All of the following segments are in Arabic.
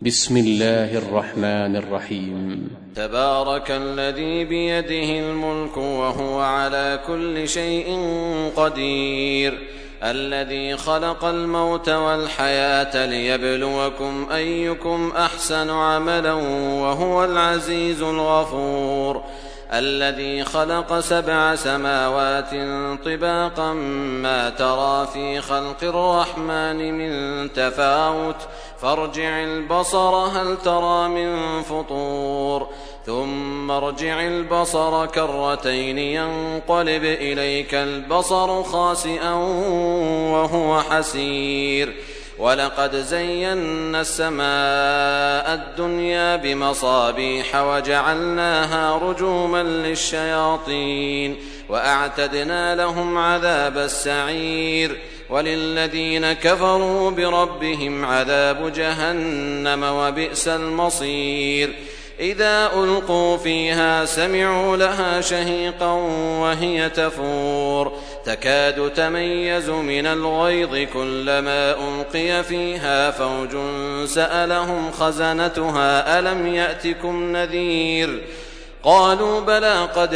بسم الله الرحمن الرحيم. تبارك الذي بيده الملك وهو على كل شيء قدير، الذي خلق الموت والحياة ليبلوكم أيكم أحسن عملا وهو العزيز الغفور، الذي خلق 7 سماوات طباقا ما ترى في خلق الرحمن من تفاوت فارجع البصر هل ترى من فطور، ثم ارجع البصر كرتين ينقلب إليك البصر خاسئا وهو حسير، ولقد زينا السماء الدنيا بمصابيح وجعلناها رجوما للشياطين وأعتدنا لهم عذاب السعير، وللذين كفروا بربهم عذاب جهنم وبئس المصير. إذا ألقوا فيها سمعوا لها شهيقا وهي تفور تكاد تميز من الغيظ كلما ألقي فيها فوج سألهم خزنتها ألم يأتكم نذير، قالوا بلى قد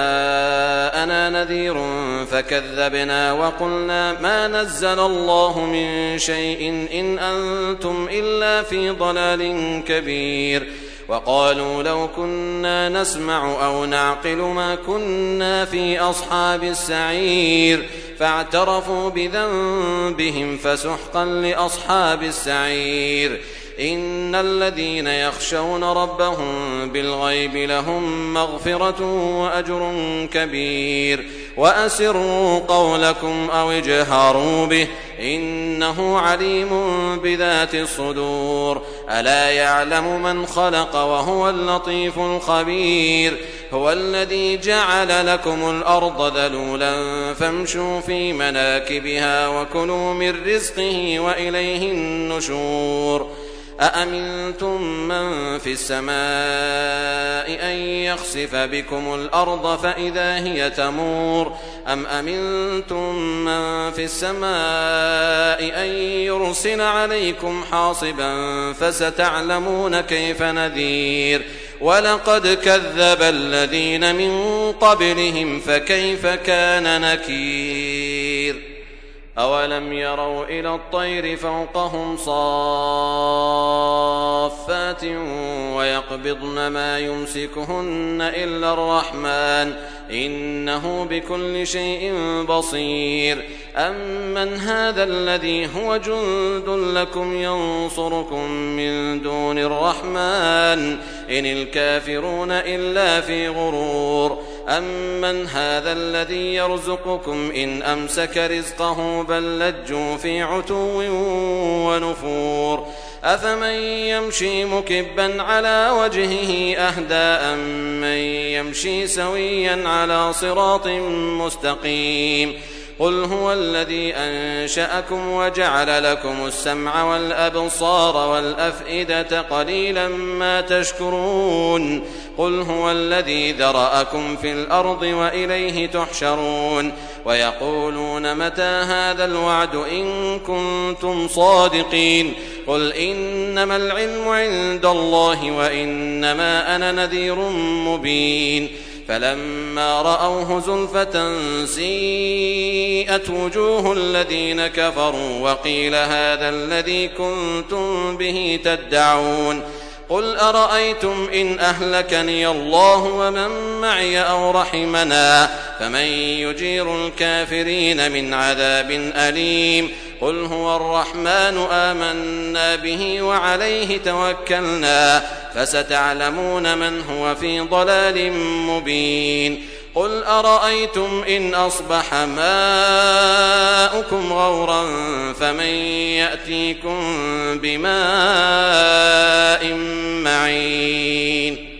جاءنا نذير فكذبنا وقلنا ما نزل الله من شيء إن أنتم إلا في ضلال كبير، وقالوا لو كنا نسمع أو نعقل ما كنا في أصحاب السعير، فاعترفوا بذنبهم فسحقا لأصحاب السعير. إن الذين يخشون ربهم بالغيب لهم مغفرة وأجر كبير، وأسروا قولكم أو اجهروا به إنه عليم بذات الصدور، ألا يعلم من خلق وهو اللطيف الخبير. هو الذي جعل لكم الأرض ذلولا فامشوا في مناكبها وكلوا من رزقه وإليه النشور. أأمنتم من في السماء أن يخسف بكم الأرض فإذا هي تمور، أم أمنتم من في السماء أن يرسل عليكم حاصبا فستعلمون كيف نذير. ولقد كذب الذين من قبلهم فكيف كان نكير. أولم يروا إلى الطير فوقهم صافات ويقبضن ما يمسكهن إلا الرحمن إنه بكل شيء بصير. أمن هذا الذي هو جند لكم ينصركم من دون الرحمن إن الكافرون إلا في غرور. أمن هذا الذي يرزقكم إن أمسك رزقه بل لجوا في عتو ونفور. أفمن يمشي مكبا على وجهه أهدى أمن يمشي سويا على صراط مستقيم. قل هو الذي أنشأكم وجعل لكم السمع والأبصار والأفئدة قليلا ما تشكرون. قل هو الذي ذرأكم في الأرض وإليه تحشرون. ويقولون متى هذا الوعد إن كنتم صادقين. قل إنما العلم عند الله وإنما أنا نذير مبين. فلما رأوه زلفة سيئت وجوه الذين كفروا وقيل هذا الذي كنتم به تدعون. قل أرأيتم إن أهلكني الله ومن معي أو رحمنا فمن يجير الكافرين من عذاب أليم. قل هو الرحمن آمنا به وعليه توكلنا فستعلمون من هو في ضلال مبين. قل أرأيتم إن أصبح ماؤكم غورا فمن يأتيكم بماء معين.